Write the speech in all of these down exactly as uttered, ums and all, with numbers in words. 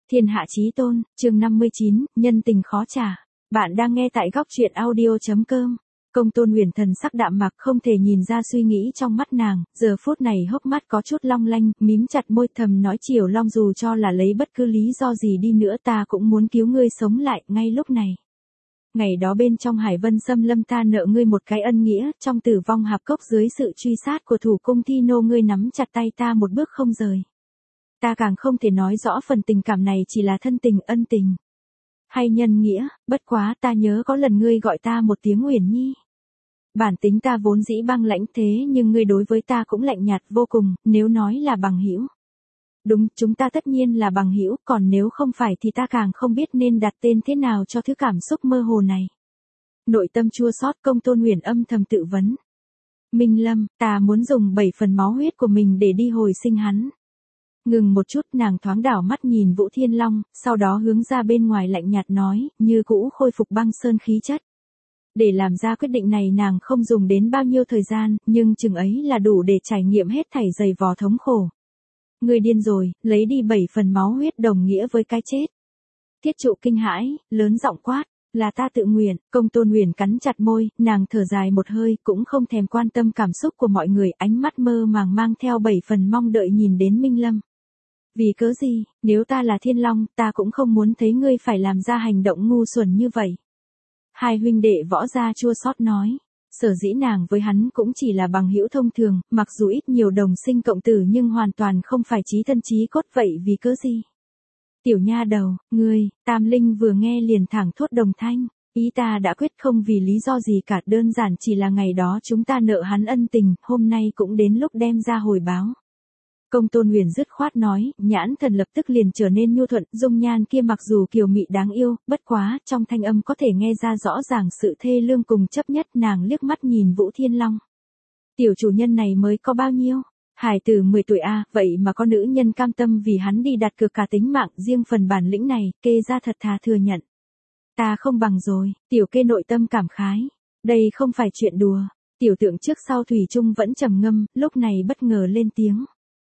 Thiên hạ chí tôn, chương năm mươi chín, nhân tình khó trả. Bạn đang nghe tại góc truyện audio chấm com. Công Tôn Huyền thần sắc đạm mạc không thể nhìn ra suy nghĩ trong mắt nàng, giờ phút này hốc mắt có chút long lanh, mím chặt môi thầm nói Triều Long dù cho là lấy bất cứ lý do gì đi nữa ta cũng muốn cứu ngươi sống lại ngay lúc này. Ngày đó bên trong Hải Vân Xâm Lâm ta nợ ngươi một cái ân nghĩa, trong Tử Vong Hạp Cốc dưới sự truy sát của thủ cung Thi Nô ngươi nắm chặt tay ta một bước không rời. Ta càng không thể nói rõ phần tình cảm này chỉ là thân tình ân tình. Hay nhân nghĩa, bất quá ta nhớ có lần ngươi gọi ta một tiếng Uyển Nhi. Bản tính ta vốn dĩ băng lãnh thế nhưng ngươi đối với ta cũng lạnh nhạt vô cùng, nếu nói là bằng hữu. Đúng, chúng ta tất nhiên là bằng hữu, còn nếu không phải thì ta càng không biết nên đặt tên thế nào cho thứ cảm xúc mơ hồ này. Nội tâm chua xót Công Tôn Huyền âm thầm tự vấn. Minh Lâm, ta muốn dùng bảy phần máu huyết của mình để đi hồi sinh hắn. Ngừng một chút nàng thoáng đảo mắt nhìn Vũ Thiên Long, sau đó hướng ra bên ngoài lạnh nhạt nói, như cũ khôi phục băng sơn khí chất. Để làm ra quyết định này nàng không dùng đến bao nhiêu thời gian, nhưng chừng ấy là đủ để trải nghiệm hết thảy dày vò thống khổ. Ngươi điên rồi, lấy đi bảy phần máu huyết đồng nghĩa với cái chết. Tiết Trụ kinh hãi, lớn giọng quát, là ta tự nguyện. Công Tôn Huyền cắn chặt môi, nàng thở dài một hơi, cũng không thèm quan tâm cảm xúc của mọi người, ánh mắt mơ màng mang theo bảy phần mong đợi nhìn đến Minh Lâm. Vì cớ gì, nếu ta là Thiên Long, ta cũng không muốn thấy ngươi phải làm ra hành động ngu xuẩn như vậy. Hai huynh đệ Võ Gia chua xót nói, sở dĩ nàng với hắn cũng chỉ là bằng hữu thông thường, mặc dù ít nhiều đồng sinh cộng tử nhưng hoàn toàn không phải chí thân chí cốt vậy vì cớ gì. Tiểu nha đầu, ngươi, Tam Linh vừa nghe liền thẳng thốt đồng thanh, ý ta đã quyết không vì lý do gì cả, đơn giản chỉ là ngày đó chúng ta nợ hắn ân tình, hôm nay cũng đến lúc đem ra hồi báo. Công Tôn Huyền dứt khoát nói, nhãn thần lập tức liền trở nên nhu thuận, dung nhan kia mặc dù kiều mị đáng yêu, bất quá, trong thanh âm có thể nghe ra rõ ràng sự thê lương cùng chấp nhất, nàng liếc mắt nhìn Vũ Thiên Long. Tiểu chủ nhân này mới có bao nhiêu? Hải tử mười tuổi a, à, vậy mà có nữ nhân cam tâm vì hắn đi đặt cược cả tính mạng, riêng phần bản lĩnh này, kê ra thật thà thừa nhận. Ta không bằng rồi, tiểu kê nội tâm cảm khái. Đây không phải chuyện đùa. Tiểu tượng trước sau thủy chung vẫn trầm ngâm, lúc này bất ngờ lên tiếng.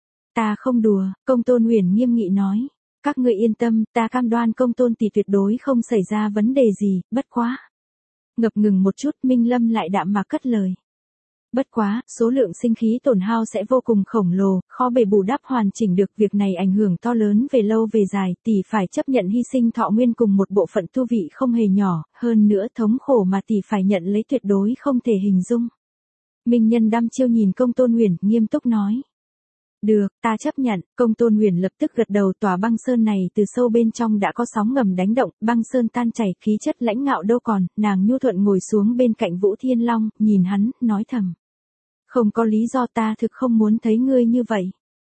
Ta không đùa, Công Tôn Huyền nghiêm nghị nói. Các ngươi yên tâm, ta cam đoan Công Tôn tỷ tuyệt đối không xảy ra vấn đề gì, bất quá. Ngập ngừng một chút, Minh Lâm lại đạm mạc cất lời. Bất quá, số lượng sinh khí tổn hao sẽ vô cùng khổng lồ, khó bề bù đắp hoàn chỉnh được, việc này ảnh hưởng to lớn về lâu về dài, tỷ phải chấp nhận hy sinh thọ nguyên cùng một bộ phận tu vị không hề nhỏ, hơn nữa thống khổ mà tỷ phải nhận lấy tuyệt đối không thể hình dung. Minh Nhân đăm chiêu nhìn Công Tôn Huyền, nghiêm túc nói. Được, ta chấp nhận. Công Tôn Huyền lập tức gật đầu. Tòa băng sơn này từ sâu bên trong đã có sóng ngầm đánh động, băng sơn tan chảy, khí chất lãnh ngạo đâu còn, nàng nhu thuận ngồi xuống bên cạnh Vũ Thiên Long, nhìn hắn, nói thầm. Không có lý do, ta thực không muốn thấy ngươi như vậy.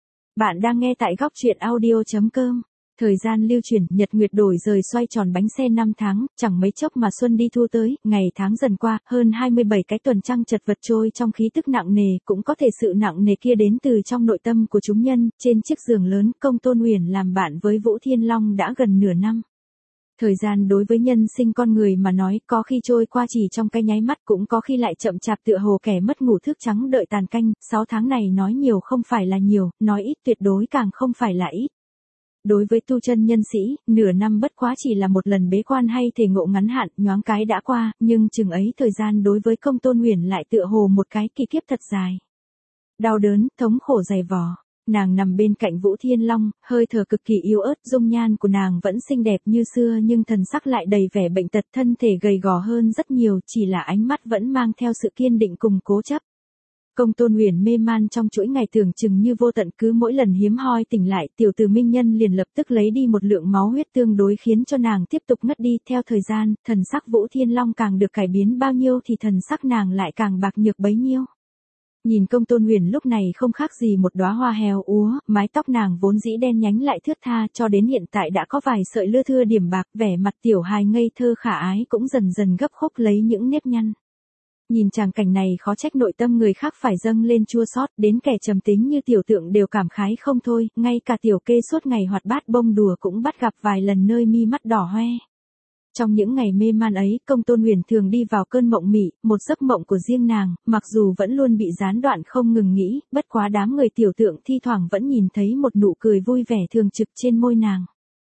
Bạn đang nghe tại góc truyện audio chấm com. Thời gian lưu chuyển, nhật nguyệt đổi rời xoay tròn bánh xe năm tháng, chẳng mấy chốc mà xuân đi thu tới, ngày tháng dần qua, hơn hai mươi bảy cái tuần trăng chật vật trôi trong khí tức nặng nề, cũng có thể sự nặng nề kia đến từ trong nội tâm của chúng nhân. Trên chiếc giường lớn, Công Tôn Huyền làm bạn với Vũ Thiên Long đã gần nửa năm. Thời gian đối với nhân sinh con người mà nói, có khi trôi qua chỉ trong cái nháy mắt, cũng có khi lại chậm chạp tựa hồ kẻ mất ngủ thức trắng đợi tàn canh. Sáu tháng này nói nhiều không phải là nhiều, nói ít tuyệt đối càng không phải là ít. Đối với tu chân nhân sĩ, nửa năm bất quá chỉ là một lần bế quan hay thể ngộ ngắn hạn, nhoáng cái đã qua, nhưng chừng ấy thời gian đối với Công Tôn Huyền lại tựa hồ một cái kỳ kiếp thật dài. Đau đớn, thống khổ dày vò. Nàng nằm bên cạnh Vũ Thiên Long, hơi thở cực kỳ yếu ớt, dung nhan của nàng vẫn xinh đẹp như xưa nhưng thần sắc lại đầy vẻ bệnh tật, thân thể gầy gò hơn rất nhiều, chỉ là ánh mắt vẫn mang theo sự kiên định cùng cố chấp. Công Tôn Huyền mê man trong chuỗi ngày tưởng chừng như vô tận, cứ mỗi lần hiếm hoi tỉnh lại, tiểu tử Minh Nhân liền lập tức lấy đi một lượng máu huyết tương đối khiến cho nàng tiếp tục ngất đi. Theo thời gian, thần sắc Vũ Thiên Long càng được cải biến bao nhiêu thì thần sắc nàng lại càng bạc nhược bấy nhiêu. Nhìn Công Tôn Huyền lúc này không khác gì một đóa hoa héo úa, mái tóc nàng vốn dĩ đen nhánh lại thướt tha, cho đến hiện tại đã có vài sợi lưa thưa điểm bạc, vẻ mặt tiểu hài ngây thơ khả ái cũng dần dần gấp khúc lấy những nếp nhăn. Nhìn tràng cảnh này khó trách nội tâm người khác phải dâng lên chua xót, đến kẻ trầm tính như tiểu tượng đều cảm khái không thôi, ngay cả tiểu kê suốt ngày hoạt bát bông đùa cũng bắt gặp vài lần nơi mi mắt đỏ hoe. Trong những ngày mê man ấy, Công Tôn Huyền thường đi vào cơn mộng mị, một giấc mộng của riêng nàng, mặc dù vẫn luôn bị gián đoạn không ngừng nghĩ, bất quá đám người tiểu tượng thi thoảng vẫn nhìn thấy một nụ cười vui vẻ thường trực trên môi nàng.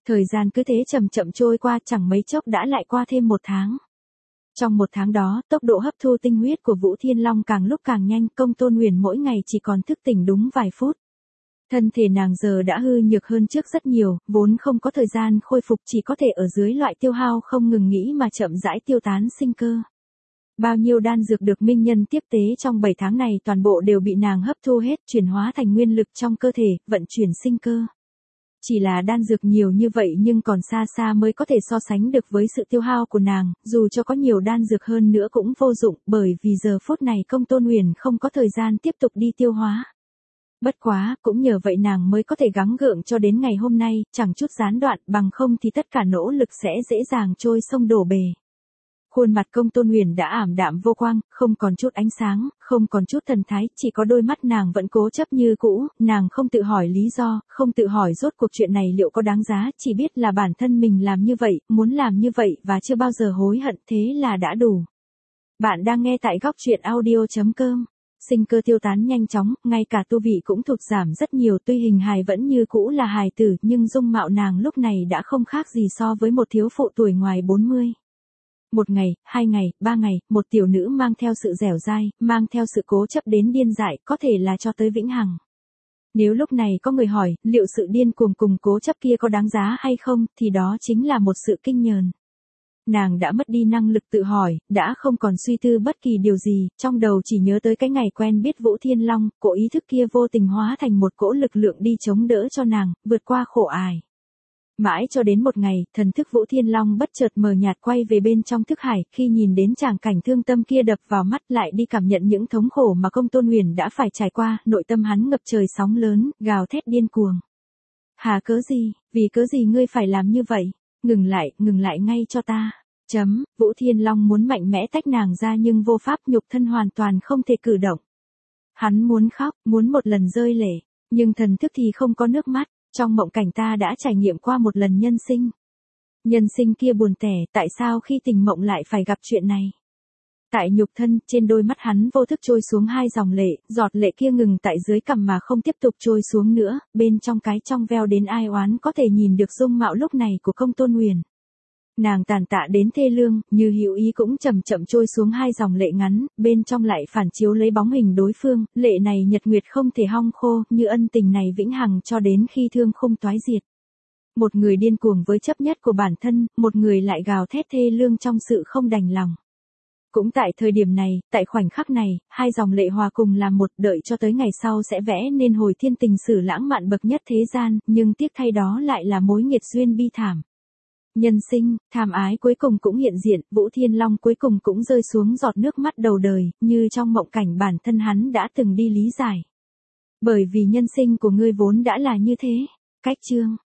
Thời gian cứ thế chậm chậm trôi qua, chẳng mấy chốc đã lại qua thêm một tháng. Trong một tháng đó, tốc độ hấp thu tinh huyết của Vũ Thiên Long càng lúc càng nhanh, Công Tôn Huyền mỗi ngày chỉ còn thức tỉnh đúng vài phút. Thân thể nàng giờ đã hư nhược hơn trước rất nhiều, vốn không có thời gian khôi phục, chỉ có thể ở dưới loại tiêu hao không ngừng nghỉ mà chậm rãi tiêu tán sinh cơ. Bao nhiêu đan dược được minh nhân tiếp tế trong bảy tháng này toàn bộ đều bị nàng hấp thu hết, chuyển hóa thành nguyên lực trong cơ thể, vận chuyển sinh cơ. Chỉ là đan dược nhiều như vậy nhưng còn xa xa mới có thể so sánh được với sự tiêu hao của nàng, dù cho có nhiều đan dược hơn nữa cũng vô dụng, bởi vì giờ phút này Công Tôn Huyền không có thời gian tiếp tục đi tiêu hóa. Bất quá, cũng nhờ vậy nàng mới có thể gắng gượng cho đến ngày hôm nay, chẳng chút gián đoạn, bằng không thì tất cả nỗ lực sẽ dễ dàng trôi sông đổ bể. Khuôn mặt Công Tôn Huyền đã ảm đạm vô quang, không còn chút ánh sáng, không còn chút thần thái, chỉ có đôi mắt nàng vẫn cố chấp như cũ, nàng không tự hỏi lý do, không tự hỏi rốt cuộc chuyện này liệu có đáng giá, chỉ biết là bản thân mình làm như vậy, muốn làm như vậy và chưa bao giờ hối hận, thế là đã đủ. Bạn đang nghe tại góc truyện audio chấm com. Sinh cơ tiêu tán nhanh chóng, ngay cả tu vị cũng thụt giảm rất nhiều, tuy hình hài vẫn như cũ là hài tử, nhưng dung mạo nàng lúc này đã không khác gì so với một thiếu phụ tuổi ngoài bốn mươi. Một ngày, hai ngày, ba ngày, một tiểu nữ mang theo sự dẻo dai, mang theo sự cố chấp đến điên dại, có thể là cho tới vĩnh hằng. Nếu lúc này có người hỏi, liệu sự điên cuồng cùng cố chấp kia có đáng giá hay không, thì đó chính là một sự kinh nhờn. Nàng đã mất đi năng lực tự hỏi, đã không còn suy tư bất kỳ điều gì, trong đầu chỉ nhớ tới cái ngày quen biết Vũ Thiên Long, cỗ ý thức kia vô tình hóa thành một cỗ lực lượng đi chống đỡ cho nàng, vượt qua khổ ải. Mãi cho đến một ngày, thần thức Vũ Thiên Long bất chợt mờ nhạt quay về bên trong thức hải, khi nhìn đến tràng cảnh thương tâm kia đập vào mắt lại đi cảm nhận những thống khổ mà Công Tôn Huyền đã phải trải qua, nội tâm hắn ngập trời sóng lớn, gào thét điên cuồng. Hà cớ gì, vì cớ gì ngươi phải làm như vậy? Ngừng lại, ngừng lại ngay cho ta. Chấm, Vũ Thiên Long muốn mạnh mẽ tách nàng ra nhưng vô pháp, nhục thân hoàn toàn không thể cử động. Hắn muốn khóc, muốn một lần rơi lệ, nhưng thần thức thì không có nước mắt. Trong mộng cảnh ta đã trải nghiệm qua một lần nhân sinh. Nhân sinh kia buồn tẻ, tại sao khi tỉnh mộng lại phải gặp chuyện này? Tại nhục thân, trên đôi mắt hắn vô thức trôi xuống hai dòng lệ, giọt lệ kia ngừng tại dưới cằm mà không tiếp tục trôi xuống nữa, bên trong cái trong veo đến ai oán có thể nhìn được dung mạo lúc này của Công Tôn Huyền. Nàng tàn tạ đến thê lương, như hữu ý cũng chậm chậm trôi xuống hai dòng lệ ngắn, bên trong lại phản chiếu lấy bóng hình đối phương, lệ này nhật nguyệt không thể hong khô, như ân tình này vĩnh hằng cho đến khi thương khung toái diệt. Một người điên cuồng với chấp nhất của bản thân, một người lại gào thét thê lương trong sự không đành lòng. Cũng tại thời điểm này, tại khoảnh khắc này, hai dòng lệ hòa cùng làm một, đợi cho tới ngày sau sẽ vẽ nên hồi thiên tình sử lãng mạn bậc nhất thế gian, nhưng tiếc thay đó lại là mối nghiệt duyên bi thảm. Nhân sinh, tham ái cuối cùng cũng hiện diện, Vũ Thiên Long cuối cùng cũng rơi xuống giọt nước mắt đầu đời, như trong mộng cảnh bản thân hắn đã từng đi lý giải. Bởi vì nhân sinh của ngươi vốn đã là như thế. Cách chương